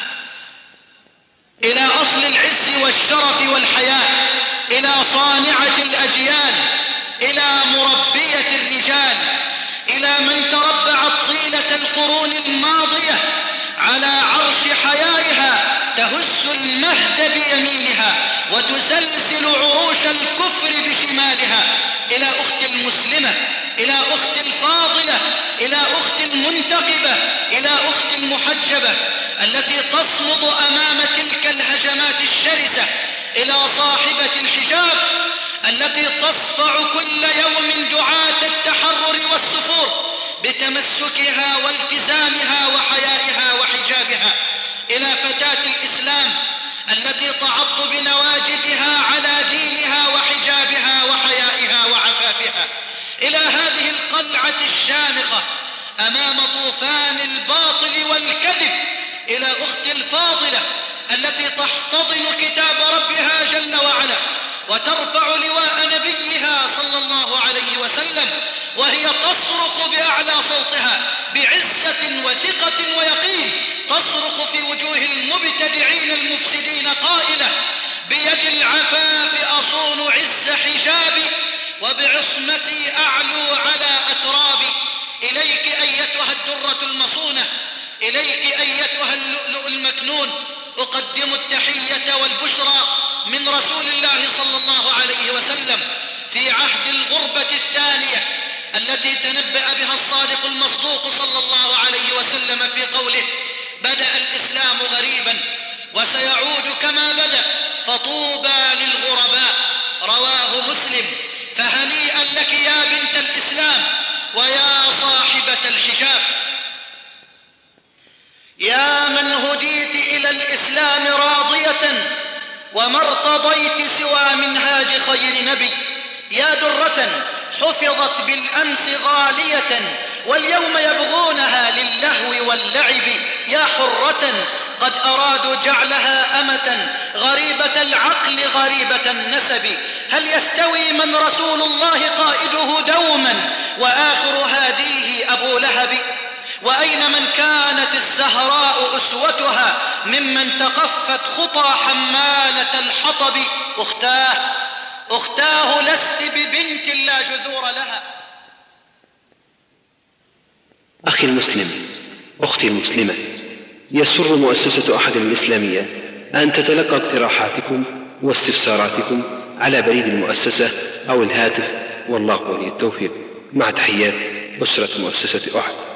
إلى أصل العز والشرف والحياة، إلى صانعة الأجيال، إلى مربية الرجال، إلى من تربعت طيلة القرون الماضية على عرش حيائها، تهز المهد بيمينها وتزلزل عروش الكفر بشمالها. إلى أخت المسلمة، إلى أخت الفاضلة، إلى أخت المنتقبة، إلى أخت المحجبة التي تصمد أمام تلك الهجمات الشرسة، إلى صاحبة الحجاب التي تصفع كل يوم دعاة التحرر والسفور بتمسكها والتزامها وحيائها وحجابها، إلى فتاة الإسلام التي تعض بنواجذها على دينها وحجابها وحيائها وعفافها، إلى هذه القلعة الشامخة أمام طوفان الباطل والكذب، إلى أخت الفاضلة التي تحتضن كتاب ربها جل وعلا وترفع لواء نبيها صلى الله عليه وسلم، وهي تصرخ بأعلى صوتها بعزة وثقة ويقين، تصرخ في وجوه المبتدعين المفسدين قائلة: بيد العفاف أصون عز حجابي، وبعصمتي أعلو على أترابي. إليك أيتها الدرة المصونة، إليك أيتها اللؤلؤ المكنون، أقدم التحية والبشرى من رسول الله صلى الله عليه وسلم في عهد الغربة الثانية التي تنبأ بها الصادق المصدوق صلى الله عليه وسلم في قوله: بدأ الإسلام غريبا وسيعود كما بدأ، فطوبى للغرباء. رواه مسلم. فهنيئا لك يا بنت الإسلام ويا صاحبة الحجاب، يا من هديت إلى الإسلام راضية وما ارتضيت سوى منهاج خير نبي، يا درة حفظت بالأمس غالية واليوم يبغونها للهو واللعب، يا حرة قد أرادوا جعلها أمة غريبة العقل غريبة النسب. هل يستوي من رسول الله قائده دوما وآخر هاديه أبو لهب؟ وأين من كانت الزهراء أسوتها ممن تقفت خطى حمالة الحطب؟ أختاه لست ببنت لا جذور لها. أخي المسلم، أختي المسلمة، يسر مؤسسة أحد الإسلامية أن تتلقى اقتراحاتكم واستفساراتكم على بريد المؤسسة أو الهاتف، والله ولي التوفيق. مع تحيات أسرة مؤسسة أحد.